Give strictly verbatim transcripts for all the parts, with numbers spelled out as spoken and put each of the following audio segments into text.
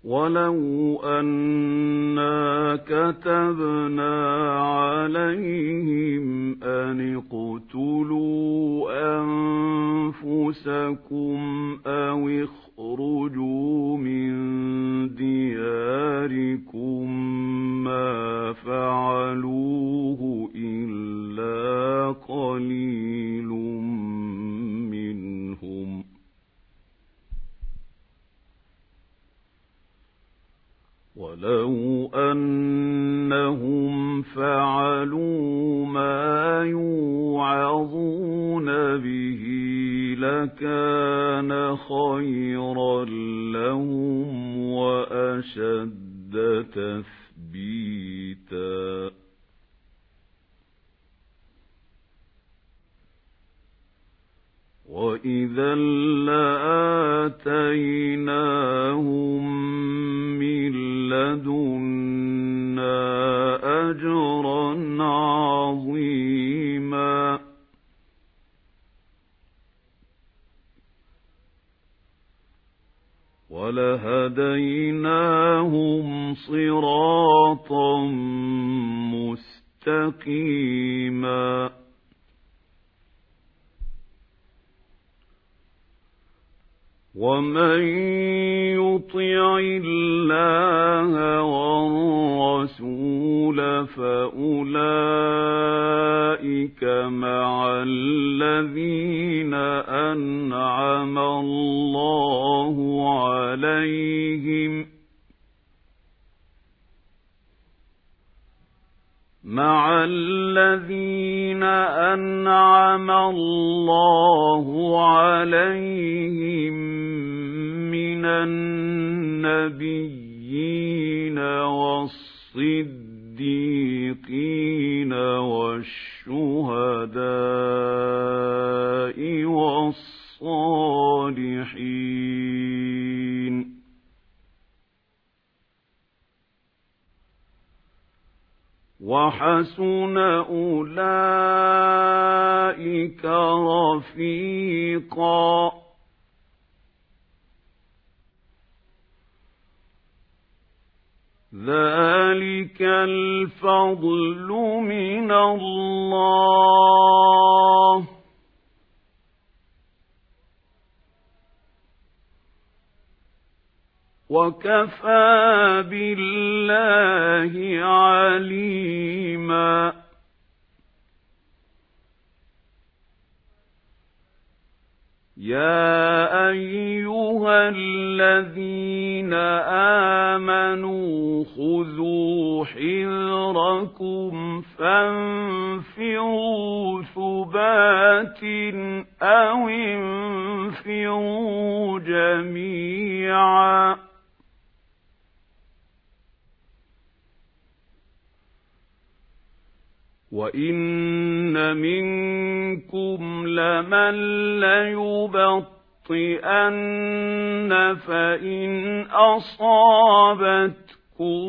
ولو أنا كتبنا عليهم أن اقتلوا أنفسكم أو اخرجوا من دياركم ما فعلوه إلا قليل منهم ولو أنهم فعلوا ما يوعظون به لكان خيرا لهم وأشد تثبيتا وإذا لآتيناهم من لدنا أجرا عظيما ولهديناهم صراطا مستقيما ومن يطع الله والرسول فأولئك مع الذين أنعم الله عليهم مع الذين أنعم الله عليهم من النبيين والصديقين والشهداء والصالحين وحسن أولئك رفيقا ذلك الفضل من الله وكفى بالله عليما يا أيها الذين آمنوا خذوا حذركم فانفروا ثبات أو انفروا جميعا وإن منكم لمن ليبطئن فإن أصابتكم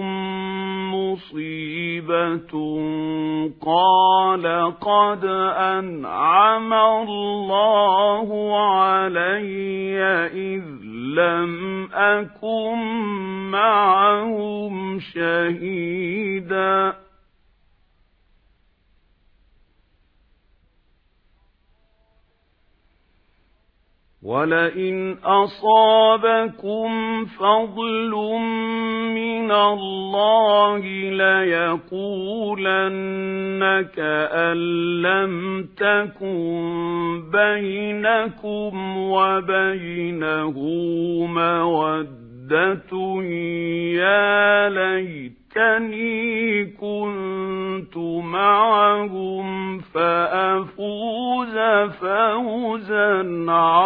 مصيبة قال قد أنعم الله علي إذ لم أكن معهم شهيدا ولئن أصابكم فضل من الله ليقولن كأن لم تكن بينكم وبينه مودة يا ليتني كنت معهم فأفوز فوزا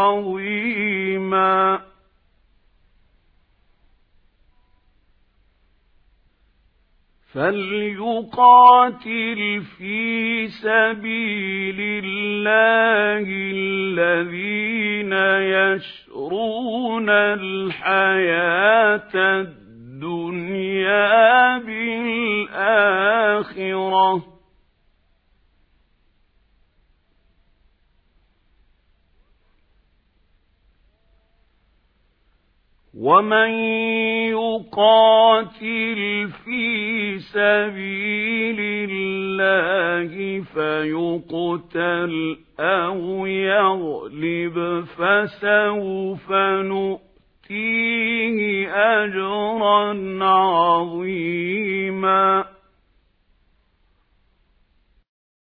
عظيما فليقاتل في سبيل الله الذين يشرون الحياة الدنيا بالآخرة ومن يقاتل في سبيل الله فيقتل أو يغلب فسوف نؤتيه أجرا عظيما